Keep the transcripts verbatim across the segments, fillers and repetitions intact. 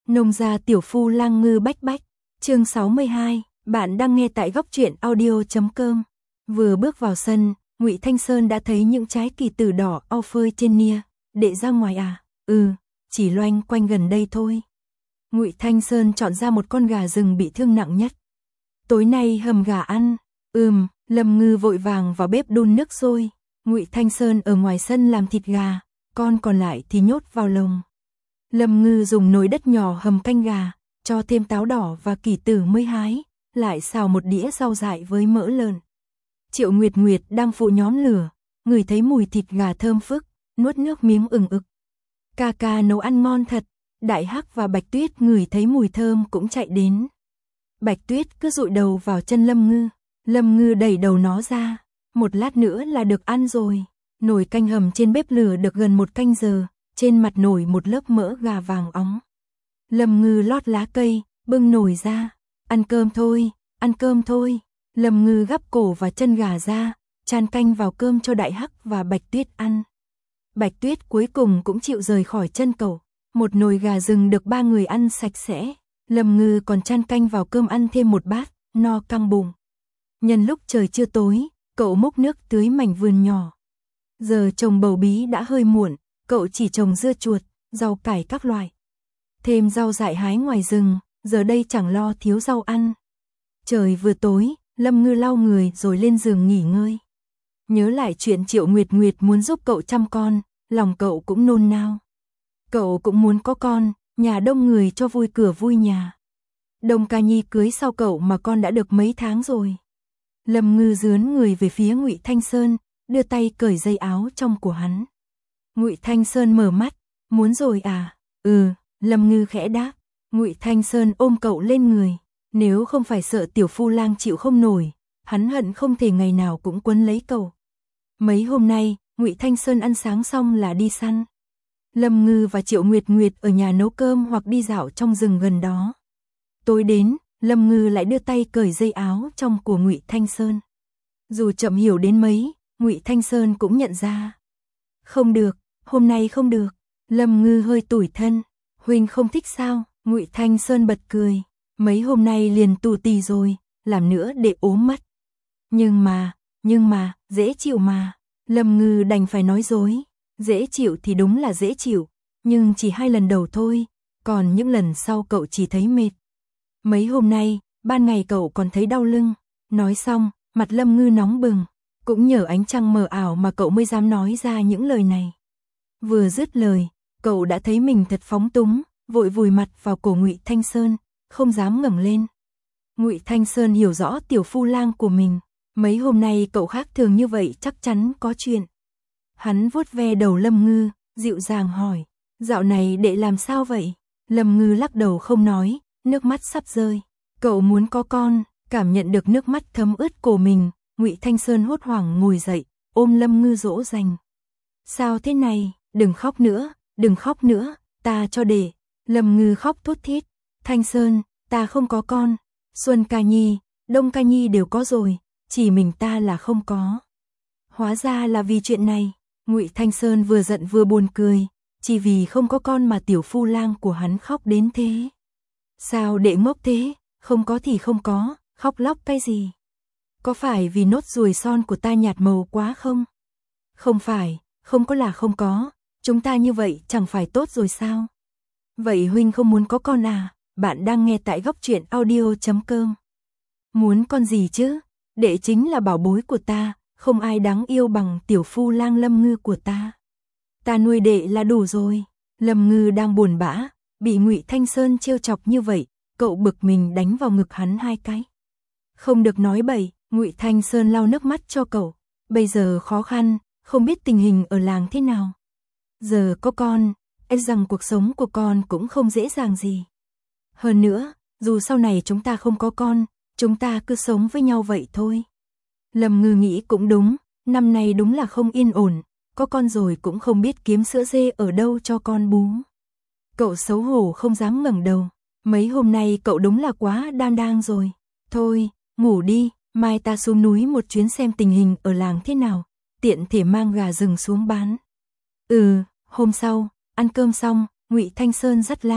Nông gia tiểu phu lang ngư bách bách, chương sáu mươi hai, bạn đang nghe tại góc truyện audio chấm com. Vừa bước vào sân, Ngụy Thanh Sơn đã thấy những trái kỳ tử đỏ au phơi trên nia, đệ ra ngoài à? Ừ, chỉ loanh quanh gần đây thôi. Ngụy Thanh Sơn chọn ra một con gà rừng bị thương nặng nhất. Tối nay hầm gà ăn. Ừm, Lâm Ngư vội vàng vào bếp đun nước sôi. Ngụy Thanh Sơn ở ngoài sân làm thịt gà, con còn lại thì nhốt vào lồng. Lâm Ngư dùng nồi đất nhỏ hầm canh gà, cho thêm táo đỏ và kỷ tử mới hái, lại xào một đĩa rau dại với mỡ lợn. Triệu Nguyệt Nguyệt đang phụ nhóm lửa, ngửi thấy mùi thịt gà thơm phức, nuốt nước miếng ừng ực. Ca ca nấu ăn ngon thật. Đại Hắc và Bạch Tuyết ngửi thấy mùi thơm cũng chạy đến. Bạch Tuyết cứ dụi đầu vào chân Lâm Ngư, Lâm Ngư đẩy đầu nó ra, một lát nữa là được ăn rồi. Nồi canh hầm trên bếp lửa được gần một canh giờ, trên mặt nồi một lớp mỡ gà vàng óng. Lâm Ngư lót lá cây, bưng nồi ra, ăn cơm thôi, ăn cơm thôi. Lâm Ngư gắp cổ và chân gà ra, chan canh vào cơm cho Đại Hắc và Bạch Tuyết ăn. Bạch Tuyết cuối cùng cũng chịu rời khỏi chân cậu. Một nồi gà rừng được ba người ăn sạch sẽ. Lâm Ngư còn chan canh vào cơm ăn thêm một bát, no căng bụng. Nhân lúc trời chưa tối, cậu múc nước tưới mảnh vườn nhỏ. Giờ trồng bầu bí đã hơi muộn, cậu chỉ trồng dưa chuột, rau cải các loại. Thêm rau dại hái ngoài rừng, giờ đây chẳng lo thiếu rau ăn. Trời vừa tối, Lâm Ngư lau người rồi lên giường nghỉ ngơi. Nhớ lại chuyện Triệu Nguyệt Nguyệt muốn giúp cậu chăm con, lòng cậu cũng nôn nao. Cậu cũng muốn có con, nhà đông người cho vui cửa vui nhà. Đông Ca Nhi cưới sau cậu mà con đã được mấy tháng rồi. Lâm Ngư dướn người về phía Ngụy Thanh Sơn, đưa tay cởi dây áo trong của hắn. Ngụy Thanh Sơn mở mắt, muốn rồi à? Ừ, Lâm Ngư khẽ đáp. Ngụy Thanh Sơn ôm cậu lên người, nếu không phải sợ tiểu phu lang chịu không nổi, hắn hận không thể ngày nào cũng quấn lấy cậu. Mấy hôm nay, Ngụy Thanh Sơn ăn sáng xong là đi săn. Lâm Ngư và Triệu Nguyệt Nguyệt ở nhà nấu cơm hoặc đi dạo trong rừng gần đó. Tối đến, Lâm Ngư lại đưa tay cởi dây áo trong của Ngụy Thanh Sơn. Dù chậm hiểu đến mấy, Ngụy Thanh Sơn cũng nhận ra. Không được, hôm nay không được. Lâm Ngư hơi tủi thân. Huynh không thích sao? Ngụy Thanh Sơn bật cười. Mấy hôm nay liền tù tì rồi, làm nữa để ốm mất. Nhưng mà, nhưng mà, dễ chịu mà. Lâm Ngư đành phải nói dối. Dễ chịu thì đúng là dễ chịu, nhưng chỉ hai lần đầu thôi, còn những lần sau cậu chỉ thấy mệt. Mấy hôm nay, ban ngày cậu còn thấy đau lưng. Nói xong, mặt Lâm Ngư nóng bừng, cũng nhờ ánh trăng mờ ảo mà cậu mới dám nói ra những lời này. Vừa dứt lời, cậu đã thấy mình thật phóng túng, vội vùi mặt vào cổ Ngụy Thanh Sơn, không dám ngẩng lên. Ngụy Thanh Sơn hiểu rõ tiểu phu lang của mình, mấy hôm nay cậu khác thường như vậy chắc chắn có chuyện. Hắn vuốt ve đầu Lâm Ngư, dịu dàng hỏi, dạo này đệ làm sao vậy? Lâm Ngư lắc đầu không nói, nước mắt sắp rơi. Cậu muốn có con, cảm nhận được nước mắt thấm ướt cổ mình, Ngụy Thanh Sơn hốt hoảng ngồi dậy, ôm Lâm Ngư dỗ dành. Sao thế này, đừng khóc nữa, đừng khóc nữa, ta cho đệ. Lâm Ngư khóc thút thít, Thanh Sơn, ta không có con, Xuân Ca Nhi, Đông Ca Nhi đều có rồi, chỉ mình ta là không có. Hóa ra là vì chuyện này. Ngụy Thanh Sơn vừa giận vừa buồn cười, chỉ vì không có con mà tiểu phu lang của hắn khóc đến thế. Sao đệ ngốc thế, không có thì không có, khóc lóc cái gì? Có phải vì nốt ruồi son của ta nhạt màu quá không? Không phải, không có là không có, chúng ta như vậy chẳng phải tốt rồi sao? Vậy huynh không muốn có con à? Bạn đang nghe tại góc truyện audio chấm com. Muốn con gì chứ? Đệ chính là bảo bối của ta. Không ai đáng yêu bằng tiểu phu lang Lâm Ngư của ta. Ta nuôi đệ là đủ rồi. Lâm Ngư đang buồn bã, bị Ngụy Thanh Sơn trêu chọc như vậy, cậu bực mình đánh vào ngực hắn hai cái. Không được nói bậy, Ngụy Thanh Sơn lau nước mắt cho cậu. Bây giờ khó khăn, không biết tình hình ở làng thế nào. Giờ có con, e rằng cuộc sống của con cũng không dễ dàng gì. Hơn nữa, dù sau này chúng ta không có con, chúng ta cứ sống với nhau vậy thôi. Lâm Ngư nghĩ cũng đúng, năm nay đúng là không yên ổn, có con rồi cũng không biết kiếm sữa dê ở đâu cho con bú. Cậu xấu hổ không dám ngẩng đầu, mấy hôm nay cậu đúng là quá đan đang rồi. Thôi, ngủ đi, mai ta xuống núi một chuyến xem tình hình ở làng thế nào, tiện thể mang gà rừng xuống bán. Ừ, hôm sau, ăn cơm xong, Ngụy Thanh Sơn dắt la,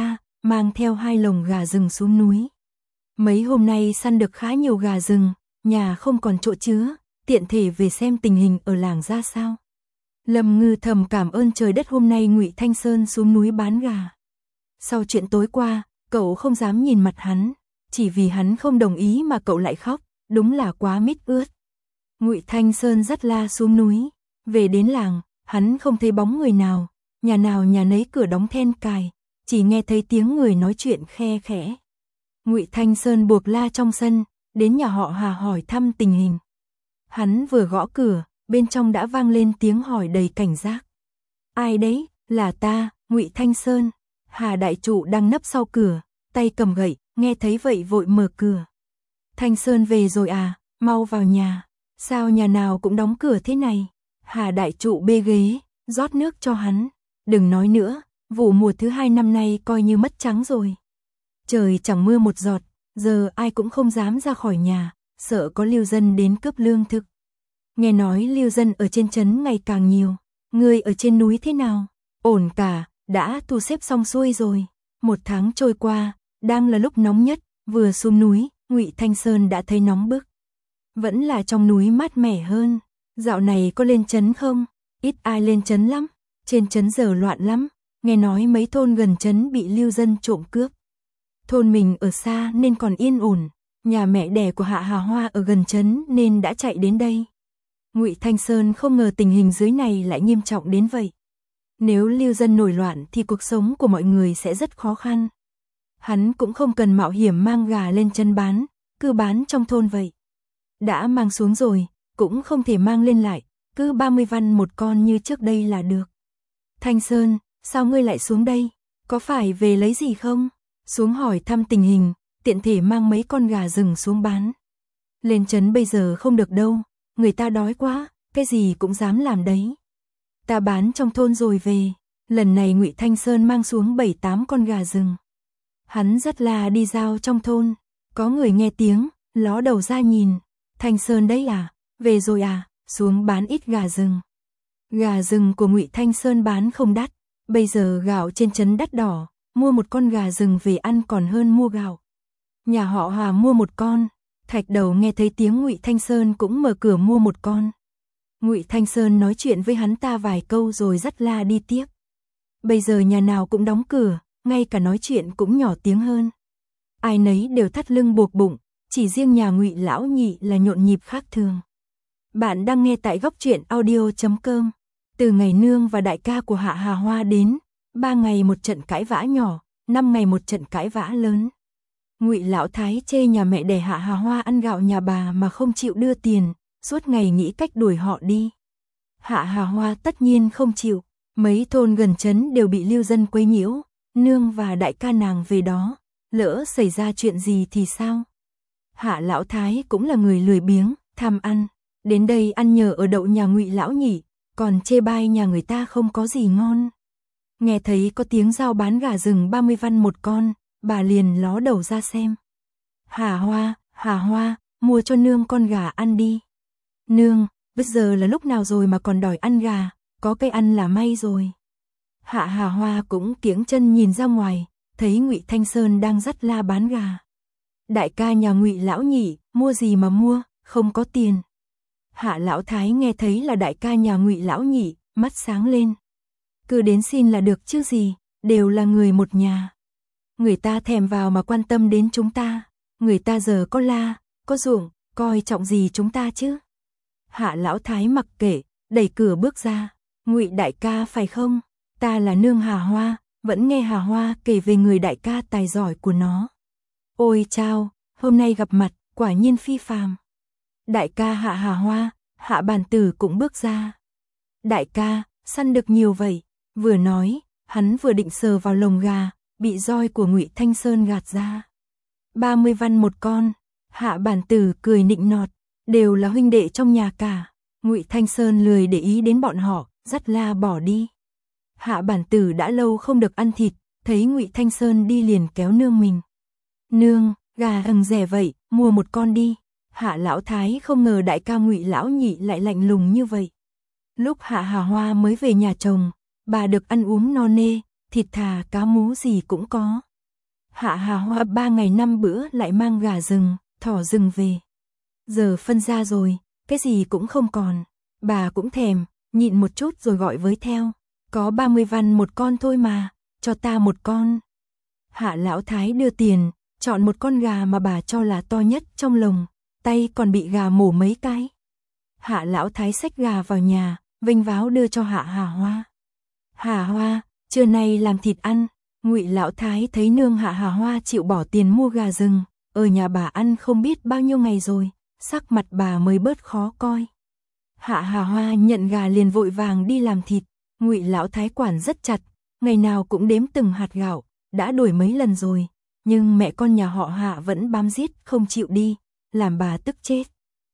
mang theo hai lồng gà rừng xuống núi. Mấy hôm nay săn được khá nhiều gà rừng, nhà không còn chỗ chứa, tiện thể về xem tình hình ở làng ra sao. Lâm Ngư thầm cảm ơn trời đất hôm nay Ngụy Thanh Sơn xuống núi bán gà. Sau chuyện tối qua, cậu không dám nhìn mặt hắn, chỉ vì hắn không đồng ý mà cậu lại khóc, đúng là quá mít ướt. Ngụy Thanh Sơn dắt La xuống núi, về đến làng, hắn không thấy bóng người nào, nhà nào nhà nấy cửa đóng then cài, chỉ nghe thấy tiếng người nói chuyện khe khẽ. Ngụy Thanh Sơn buộc La trong sân, đến nhà họ Hà hỏi thăm tình hình. Hắn vừa gõ cửa, bên trong đã vang lên tiếng hỏi đầy cảnh giác. Ai đấy? Là ta, Ngụy Thanh Sơn. Hà đại trụ đang nấp sau cửa, tay cầm gậy, nghe thấy vậy vội mở cửa. Thanh Sơn về rồi à, mau vào nhà. Sao nhà nào cũng đóng cửa thế này? Hà đại trụ bê ghế, rót nước cho hắn. Đừng nói nữa, vụ mùa thứ hai năm nay coi như mất trắng rồi. Trời chẳng mưa một giọt, giờ ai cũng không dám ra khỏi nhà, sợ có lưu dân đến cướp lương thực. Nghe nói lưu dân ở trên trấn ngày càng nhiều, người ở trên núi thế nào? Ổn cả, đã thu xếp xong xuôi rồi. Một tháng trôi qua, đang là lúc nóng nhất, vừa xuống núi, Ngụy Thanh Sơn đã thấy nóng bức. Vẫn là trong núi mát mẻ hơn. Dạo này có lên trấn không? Ít ai lên trấn lắm, trên trấn giờ loạn lắm, nghe nói mấy thôn gần trấn bị lưu dân trộm cướp. Thôn mình ở xa nên còn yên ổn, nhà mẹ đẻ của Hạ Hà Hoa ở gần trấn nên đã chạy đến đây. Ngụy Thanh Sơn không ngờ tình hình dưới này lại nghiêm trọng đến vậy. Nếu lưu dân nổi loạn thì cuộc sống của mọi người sẽ rất khó khăn. Hắn cũng không cần mạo hiểm mang gà lên trấn bán, cứ bán trong thôn vậy. Đã mang xuống rồi, cũng không thể mang lên lại, cứ ba mươi văn một con như trước đây là được. Thanh Sơn, sao ngươi lại xuống đây? Có phải về lấy gì không? Xuống hỏi thăm tình hình, tiện thể mang mấy con gà rừng xuống bán. Lên trấn bây giờ không được đâu, người ta đói quá, cái gì cũng dám làm đấy. Ta bán trong thôn rồi về, lần này Ngụy Thanh Sơn mang xuống bảy tám con gà rừng. Hắn rất là đi giao trong thôn, có người nghe tiếng, ló đầu ra nhìn. Thanh Sơn đấy à, về rồi à, xuống bán ít gà rừng. Gà rừng của Ngụy Thanh Sơn bán không đắt, bây giờ gạo trên trấn đắt đỏ, mua một con gà rừng về ăn còn hơn mua gạo. Nhà họ Hà mua một con, Thạch Đầu nghe thấy tiếng Ngụy Thanh Sơn cũng mở cửa mua một con. Ngụy Thanh Sơn nói chuyện với hắn ta vài câu rồi dắt La đi tiếp. Bây giờ nhà nào cũng đóng cửa, ngay cả nói chuyện cũng nhỏ tiếng hơn. Ai nấy đều thắt lưng buộc bụng, chỉ riêng nhà Ngụy lão nhị là nhộn nhịp khác thường. Bạn đang nghe tại góc truyện audio chấm com. Từ ngày nương và đại ca của Hạ Hà Hoa đến, ba ngày một trận cãi vã nhỏ, năm ngày một trận cãi vã lớn. Ngụy lão thái chê nhà mẹ đẻ Hạ Hà Hoa ăn gạo nhà bà mà không chịu đưa tiền, suốt ngày nghĩ cách đuổi họ đi. Hạ Hà Hoa tất nhiên không chịu, mấy thôn gần trấn đều bị lưu dân quấy nhiễu, nương và đại ca nàng về đó, lỡ xảy ra chuyện gì thì sao? Hạ lão thái cũng là người lười biếng, tham ăn, đến đây ăn nhờ ở đậu nhà Ngụy lão nhị, còn chê bai nhà người ta không có gì ngon. Nghe thấy có tiếng giao bán gà rừng ba mươi văn một con, bà liền ló đầu ra xem. Hà Hoa, Hà Hoa, mua cho nương con gà ăn đi. Nương, bây giờ là lúc nào rồi mà còn đòi ăn gà, có cây ăn là may rồi. Hạ Hà Hoa cũng kiễng chân nhìn ra ngoài, thấy Ngụy Thanh Sơn đang dắt La bán gà. Đại ca nhà Ngụy lão nhị, mua gì mà mua, không có tiền. Hạ lão thái nghe thấy là đại ca nhà Ngụy lão nhị, mắt sáng lên. Cứ đến xin là được chứ gì, đều là người một nhà. Người ta thèm vào mà quan tâm đến chúng ta, người ta giờ có la, có ruộng, coi trọng gì chúng ta chứ. Hạ lão thái mặc kệ, đẩy cửa bước ra. Ngụy đại ca phải không? Ta là nương Hà Hoa, vẫn nghe Hà Hoa kể về người đại ca tài giỏi của nó. Ôi chao, hôm nay gặp mặt, quả nhiên phi phàm. Đại ca Hạ Hà Hoa, Hạ Bản Tử cũng bước ra. Đại ca, săn được nhiều vậy. Vừa nói, hắn vừa định sờ vào lồng gà, bị roi của Ngụy Thanh Sơn gạt ra. ba mươi văn một con. Hạ Bản Tử cười nịnh nọt, đều là huynh đệ trong nhà cả. Ngụy Thanh Sơn lười để ý đến bọn họ, dắt La bỏ đi. Hạ Bản Tử đã lâu không được ăn thịt, thấy Ngụy Thanh Sơn đi liền kéo nương mình. Nương, gà ừng rẻ vậy, mua một con đi. Hạ lão thái không ngờ đại ca Ngụy lão nhị lại lạnh lùng như vậy. Lúc Hạ Hà Hoa mới về nhà chồng, bà được ăn uống no nê, thịt thà cá mú gì cũng có. Hạ Hà Hoa ba ngày năm bữa lại mang gà rừng, thỏ rừng về. Giờ phân ra rồi, cái gì cũng không còn. Bà cũng thèm, nhịn một chút rồi gọi với theo. Có ba mươi văn một con thôi mà, cho ta một con. Hạ Lão Thái đưa tiền, chọn một con gà mà bà cho là to nhất trong lồng, tay còn bị gà mổ mấy cái. Hạ Lão Thái xách gà vào nhà, vênh váo đưa cho Hạ Hà Hoa. Hà Hoa, trưa nay làm thịt ăn. Ngụy Lão Thái thấy nương Hạ Hà Hoa chịu bỏ tiền mua gà rừng, ở nhà bà ăn không biết bao nhiêu ngày rồi, sắc mặt bà mới bớt khó coi. Hạ Hà Hoa nhận gà liền vội vàng đi làm thịt. Ngụy Lão Thái quản rất chặt, ngày nào cũng đếm từng hạt gạo, đã đổi mấy lần rồi, nhưng mẹ con nhà họ Hạ vẫn bám giết không chịu đi, làm bà tức chết.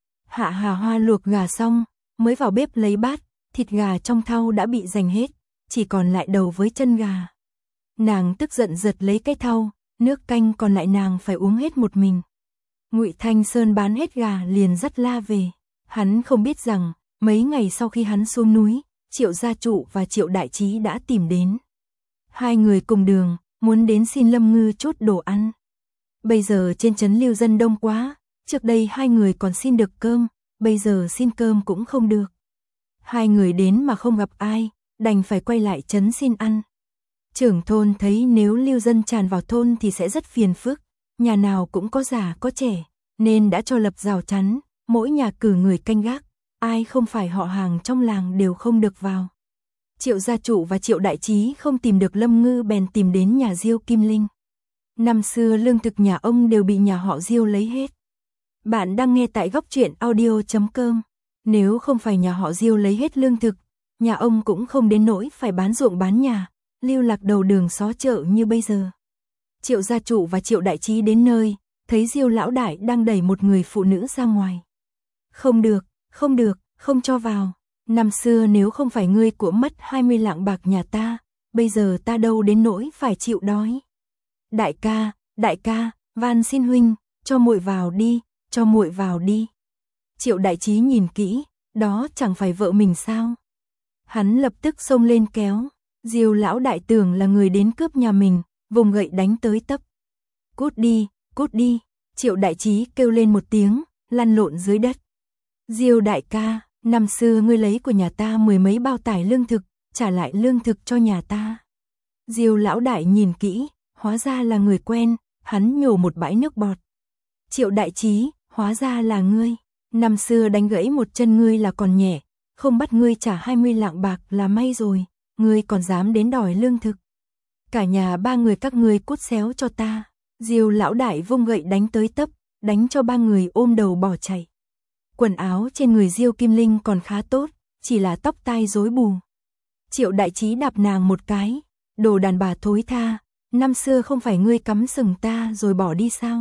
Hạ Hà Hoa luộc gà xong, mới vào bếp lấy bát, thịt gà trong thau đã bị dành hết, chỉ còn lại đầu với chân gà. Nàng tức giận giật lấy cái thau, nước canh còn lại nàng phải uống hết một mình. Ngụy Thanh Sơn bán hết gà liền dắt La về. Hắn không biết rằng, mấy ngày sau khi hắn xuống núi, Triệu Gia Trụ và Triệu Đại Trí đã tìm đến. Hai người cùng đường, muốn đến xin Lâm Ngư chút đồ ăn. Bây giờ trên trấn lưu dân đông quá, trước đây hai người còn xin được cơm, bây giờ xin cơm cũng không được. Hai người đến mà không gặp ai, đành phải quay lại trấn xin ăn. Trưởng thôn thấy nếu lưu dân tràn vào thôn thì sẽ rất phiền phức, nhà nào cũng có già có trẻ, nên đã cho lập rào chắn, mỗi nhà cử người canh gác, ai không phải họ hàng trong làng đều không được vào. Triệu Gia Trụ và Triệu Đại Trí không tìm được Lâm Ngư bèn tìm đến nhà Diêu Kim Linh. Năm xưa lương thực nhà ông đều bị nhà họ Diêu lấy hết. Bạn đang nghe tại góc truyện audio chấm com. Nếu không phải nhà họ Diêu lấy hết lương thực, nhà ông cũng không đến nỗi phải bán ruộng bán nhà, lưu lạc đầu đường xó chợ như bây giờ. Triệu Gia Trụ và Triệu Đại Trí đến nơi, thấy Diêu lão đại đang đẩy một người phụ nữ ra ngoài. Không được, không được, không cho vào. Năm xưa nếu không phải ngươi của mất hai mươi lạng bạc nhà ta, bây giờ ta đâu đến nỗi phải chịu đói. Đại ca, đại ca, van xin huynh, cho muội vào đi, cho muội vào đi. Triệu Đại Trí nhìn kỹ, đó chẳng phải vợ mình sao? Hắn lập tức xông lên kéo. Diêu lão đại tưởng là người đến cướp nhà mình, vùng gậy đánh tới tấp. Cút đi, cút đi. Triệu Đại Trí kêu lên một tiếng, lăn lộn dưới đất. Diêu đại ca, năm xưa ngươi lấy của nhà ta mười mấy bao tải lương thực, trả lại lương thực cho nhà ta. Diêu lão đại nhìn kỹ, hóa ra là người quen, hắn nhổ một bãi nước bọt. Triệu Đại Trí, hóa ra là ngươi, năm xưa đánh gãy một chân ngươi là còn nhẹ, không bắt ngươi trả hai mươi lạng bạc là may rồi, ngươi còn dám đến đòi lương thực. Cả nhà ba người các ngươi cút xéo cho ta. Diêu lão đại vung gậy đánh tới tấp, đánh cho ba người ôm đầu bỏ chạy. Quần áo trên người Diêu Kim Linh còn khá tốt, chỉ là tóc tai rối bù. Triệu Đại Trí đạp nàng một cái, đồ đàn bà thối tha, năm xưa không phải ngươi cắm sừng ta rồi bỏ đi sao?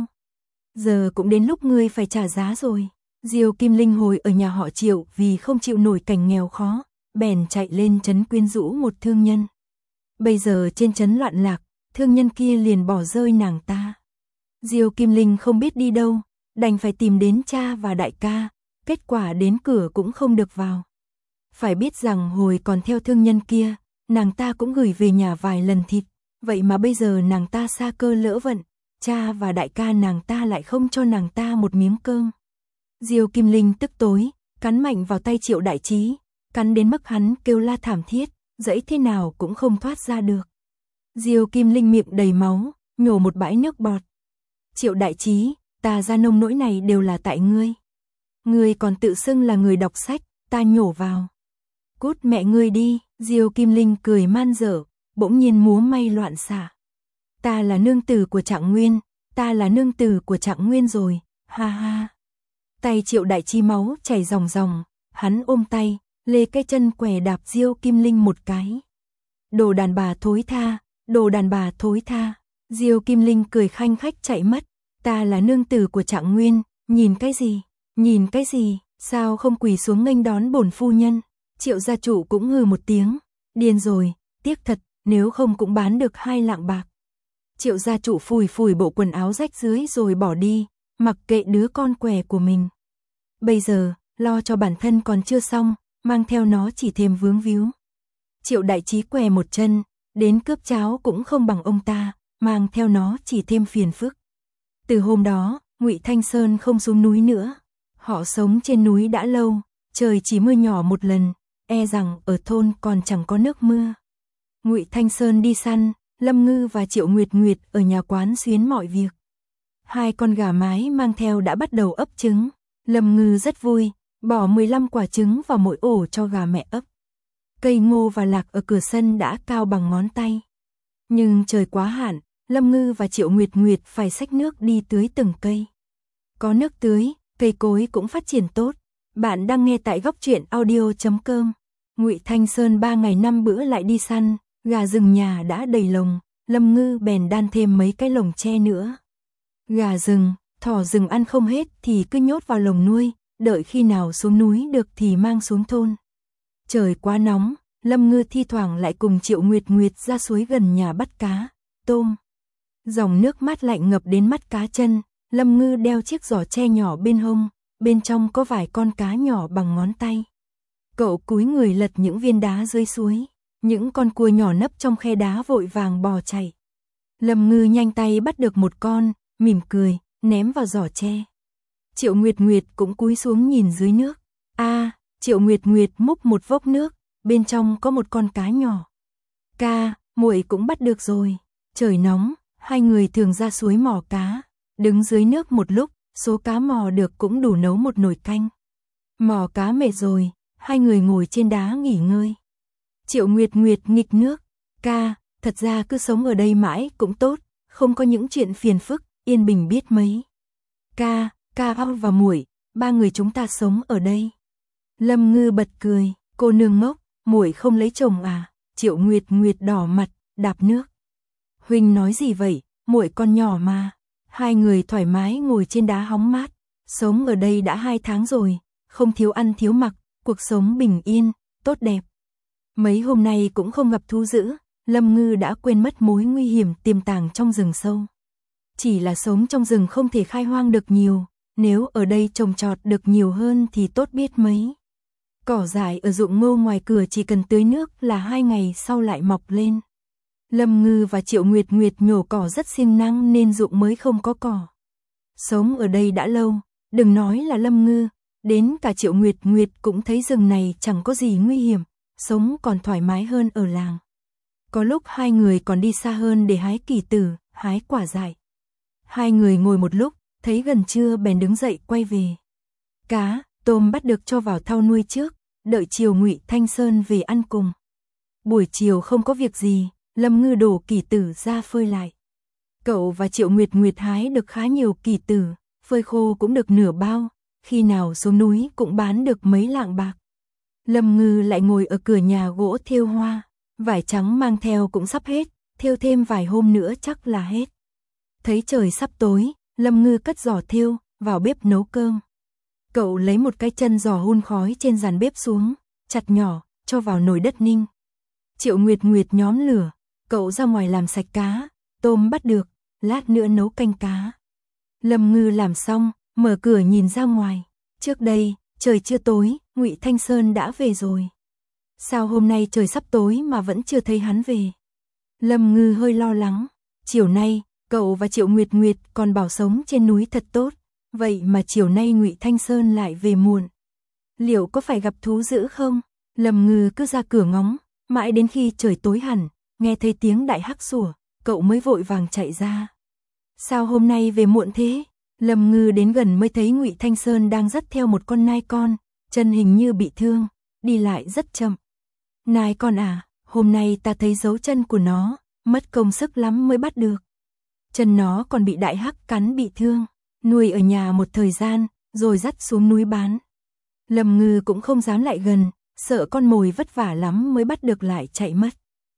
Giờ cũng đến lúc ngươi phải trả giá rồi. Diêu Kim Linh hồi ở nhà họ Triệu vì không chịu nổi cảnh nghèo khó, bèn chạy lên trấn quyến rũ một thương nhân. Bây giờ trên trấn loạn lạc, thương nhân kia liền bỏ rơi nàng ta. Diêu Kim Linh không biết đi đâu, đành phải tìm đến cha và đại ca, kết quả đến cửa cũng không được vào. Phải biết rằng hồi còn theo thương nhân kia, nàng ta cũng gửi về nhà vài lần thịt, vậy mà bây giờ nàng ta sa cơ lỡ vận, cha và đại ca nàng ta lại không cho nàng ta một miếng cơm. Diêu Kim Linh tức tối, cắn mạnh vào tay Triệu Đại Trí, cắn đến mức hắn kêu la thảm thiết, dẫy thế nào cũng không thoát ra được. Diêu Kim Linh miệng đầy máu, nhổ một bãi nước bọt. Triệu Đại Trí, ta ra nông nỗi này đều là tại ngươi. Ngươi còn tự xưng là người đọc sách, ta nhổ vào. Cút mẹ ngươi đi. Diêu Kim Linh cười man dở, bỗng nhiên múa may loạn xạ. Ta là nương tử của Trạng Nguyên, ta là nương tử của Trạng Nguyên rồi, ha ha. Tay Triệu Đại Trí máu chảy ròng ròng, hắn ôm tay, lê cái chân què đạp Diêu Kim Linh một cái. Đồ đàn bà thối tha, đồ đàn bà thối tha. Diêu Kim Linh cười khanh khách chạy mất. Ta là nương tử của Trạng Nguyên, nhìn cái gì, nhìn cái gì, sao không quỳ xuống nghênh đón bổn phu nhân. Triệu Gia Trụ cũng hừ một tiếng, điên rồi, tiếc thật, nếu không cũng bán được hai lạng bạc. Triệu Gia Trụ phủi phủi bộ quần áo rách rưới rồi bỏ đi, mặc kệ đứa con què của mình. Bây giờ, lo cho bản thân còn chưa xong, mang theo nó chỉ thêm vướng víu. Triệu Đại Trí què một chân, đến cướp cháo cũng không bằng ông ta, mang theo nó chỉ thêm phiền phức. Từ hôm đó, Ngụy Thanh Sơn không xuống núi nữa. Họ sống trên núi đã lâu, trời chỉ mưa nhỏ một lần, e rằng ở thôn còn chẳng có nước mưa. Ngụy Thanh Sơn đi săn, Lâm Ngư và Triệu Nguyệt Nguyệt ở nhà quán xuyến mọi việc. Hai con gà mái mang theo đã bắt đầu ấp trứng. Lâm Ngư rất vui, bỏ mười lăm quả trứng vào mỗi ổ cho gà mẹ ấp. Cây ngô và lạc ở cửa sân đã cao bằng ngón tay. Nhưng trời quá hạn, Lâm Ngư và Triệu Nguyệt Nguyệt phải xách nước đi tưới từng cây. Có nước tưới, cây cối cũng phát triển tốt. Bạn đang nghe tại góc truyện audio chấm com. Ngụy Thanh Sơn ba ngày năm bữa lại đi săn, gà rừng nhà đã đầy lồng, Lâm Ngư bèn đan thêm mấy cái lồng tre nữa. Gà rừng, thỏ rừng ăn không hết thì cứ nhốt vào lồng nuôi, đợi khi nào xuống núi được thì mang xuống thôn. Trời quá nóng, Lâm Ngư thi thoảng lại cùng Triệu Nguyệt Nguyệt ra suối gần nhà bắt cá, tôm. Dòng nước mát lạnh ngập đến mắt cá chân, Lâm Ngư đeo chiếc giỏ tre nhỏ bên hông, bên trong có vài con cá nhỏ bằng ngón tay. Cậu cúi người lật những viên đá dưới suối, những con cua nhỏ nấp trong khe đá vội vàng bò chạy. Lâm Ngư nhanh tay bắt được một con, mỉm cười, ném vào giỏ tre. Triệu Nguyệt Nguyệt cũng cúi xuống nhìn dưới nước. A, à, Triệu Nguyệt Nguyệt múc một vốc nước, bên trong có một con cá nhỏ. Ca, muội cũng bắt được rồi. Trời nóng, hai người thường ra suối mò cá, đứng dưới nước một lúc, số cá mò được cũng đủ nấu một nồi canh. Mò cá mệt rồi, hai người ngồi trên đá nghỉ ngơi. Triệu Nguyệt Nguyệt nghịch nước. Ca, thật ra cứ sống ở đây mãi cũng tốt, không có những chuyện phiền phức, yên bình biết mấy. Ca, ca và muội, ba người chúng ta sống ở đây. Lâm Ngư bật cười, cô nương ngốc, muội không lấy chồng à? Triệu Nguyệt Nguyệt đỏ mặt, đạp nước. Huynh nói gì vậy, muội còn nhỏ mà. Hai người thoải mái ngồi trên đá hóng mát, sống ở đây đã hai tháng rồi, không thiếu ăn thiếu mặc, cuộc sống bình yên, tốt đẹp. Mấy hôm nay cũng không gặp thú dữ, Lâm Ngư đã quên mất mối nguy hiểm tiềm tàng trong rừng sâu. Chỉ là sống trong rừng không thể khai hoang được nhiều, nếu ở đây trồng trọt được nhiều hơn thì tốt biết mấy. Cỏ dại ở ruộng ngô ngoài cửa chỉ cần tưới nước là hai ngày sau lại mọc lên. Lâm Ngư và Triệu Nguyệt Nguyệt nhổ cỏ rất siêng năng nên ruộng mới không có cỏ. Sống ở đây đã lâu, đừng nói là Lâm Ngư, đến cả Triệu Nguyệt Nguyệt cũng thấy rừng này chẳng có gì nguy hiểm, sống còn thoải mái hơn ở làng. Có lúc hai người còn đi xa hơn để hái kỳ tử, hái quả dại. Hai người ngồi một lúc, thấy gần trưa bèn đứng dậy quay về. Cá, tôm bắt được cho vào thau nuôi trước, đợi chiều Ngụy Thanh Sơn về ăn cùng. Buổi chiều không có việc gì, Lâm Ngư đổ kỳ tử ra phơi lại. Cậu và Triệu Nguyệt Nguyệt hái được khá nhiều kỳ tử, phơi khô cũng được nửa bao, khi nào xuống núi cũng bán được mấy lạng bạc. Lâm Ngư lại ngồi ở cửa nhà gỗ thêu hoa, vải trắng mang theo cũng sắp hết, thêu thêm vài hôm nữa chắc là hết. Thấy trời sắp tối, Lâm Ngư cất giỏ thêu, vào bếp nấu cơm. Cậu lấy một cái chân giò hun khói trên giàn bếp xuống, chặt nhỏ, cho vào nồi đất ninh. Triệu Nguyệt Nguyệt nhóm lửa, cậu ra ngoài làm sạch cá, tôm bắt được, lát nữa nấu canh cá. Lâm Ngư làm xong, mở cửa nhìn ra ngoài. Trước đây, trời chưa tối, Ngụy Thanh Sơn đã về rồi. Sao hôm nay trời sắp tối mà vẫn chưa thấy hắn về? Lâm Ngư hơi lo lắng. Chiều nay, cậu và Triệu Nguyệt Nguyệt còn bảo sống trên núi thật tốt, vậy mà chiều nay Ngụy Thanh Sơn lại về muộn. Liệu có phải gặp thú dữ không? Lâm Ngư cứ ra cửa ngóng, mãi đến khi trời tối hẳn, nghe thấy tiếng đại hắc sủa, cậu mới vội vàng chạy ra. Sao hôm nay về muộn thế? Lâm Ngư đến gần mới thấy Ngụy Thanh Sơn đang dắt theo một con nai con, chân hình như bị thương, đi lại rất chậm. Nai con à, hôm nay ta thấy dấu chân của nó, mất công sức lắm mới bắt được. Chân nó còn bị đại hắc cắn bị thương, nuôi ở nhà một thời gian, rồi dắt xuống núi bán. Lâm Ngư cũng không dám lại gần, sợ con mồi vất vả lắm mới bắt được lại chạy mất.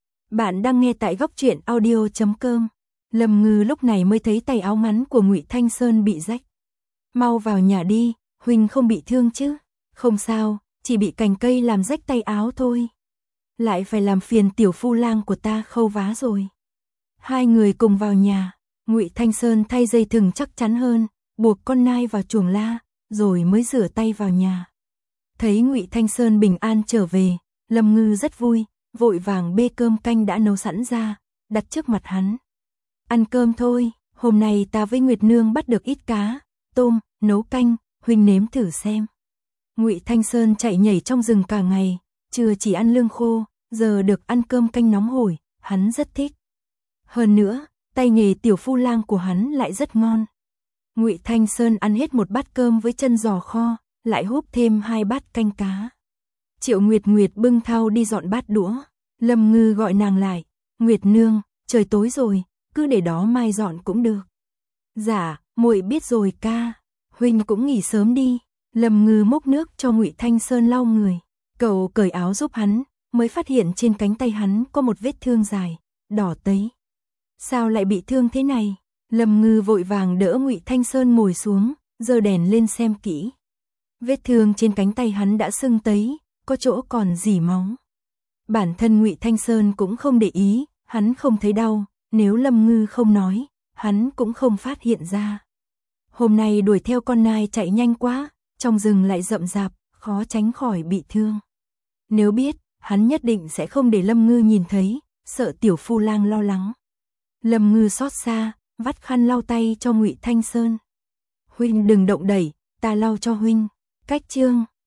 Bạn đang nghe tại góc truyện audio chấm com. Lâm Ngư lúc này mới thấy tay áo ngắn của Ngụy Thanh Sơn bị rách. Mau vào nhà đi, huynh không bị thương chứ? Không sao, chỉ bị cành cây làm rách tay áo thôi. Lại phải làm phiền tiểu phu lang của ta khâu vá rồi. Hai người cùng vào nhà, Ngụy Thanh Sơn thay dây thừng chắc chắn hơn, buộc con nai vào chuồng la, rồi mới rửa tay vào nhà. Thấy Ngụy Thanh Sơn bình an trở về, Lâm Ngư rất vui, vội vàng bê cơm canh đã nấu sẵn ra, đặt trước mặt hắn. ăn cơm thôi, hôm nay ta với Nguyệt Nương bắt được ít cá, tôm, nấu canh, huynh nếm thử xem. Ngụy Thanh Sơn chạy nhảy trong rừng cả ngày, chưa chỉ ăn lương khô, giờ được ăn cơm canh nóng hổi, hắn rất thích. Hơn nữa, tay nghề tiểu phu lang của hắn lại rất ngon. Ngụy Thanh Sơn ăn hết một bát cơm với chân giò kho, lại húp thêm hai bát canh cá. Triệu Nguyệt Nguyệt bưng thau đi dọn bát đũa, Lâm Ngư gọi nàng lại, Nguyệt Nương, trời tối rồi, cứ để đó mai dọn cũng được. Dạ, muội biết rồi ca, huynh cũng nghỉ sớm đi. Lâm Ngư múc nước cho Ngụy Thanh Sơn lau người, cậu cởi áo giúp hắn, mới phát hiện trên cánh tay hắn có một vết thương dài, đỏ tấy. Sao lại bị thương thế này? Lâm Ngư vội vàng đỡ Ngụy Thanh Sơn ngồi xuống, giơ đèn lên xem kỹ. Vết thương trên cánh tay hắn đã sưng tấy, có chỗ còn rỉ máu. Bản thân Ngụy Thanh Sơn cũng không để ý, hắn không thấy đau, nếu Lâm Ngư không nói, hắn cũng không phát hiện ra. Hôm nay đuổi theo con nai chạy nhanh quá, trong rừng lại rậm rạp, khó tránh khỏi bị thương. Nếu biết, hắn nhất định sẽ không để Lâm Ngư nhìn thấy, sợ tiểu phu lang lo lắng. Lâm Ngư xót xa, vắt khăn lau tay cho Ngụy Thanh Sơn. Huynh đừng động đẩy, ta lau cho huynh. Cách chương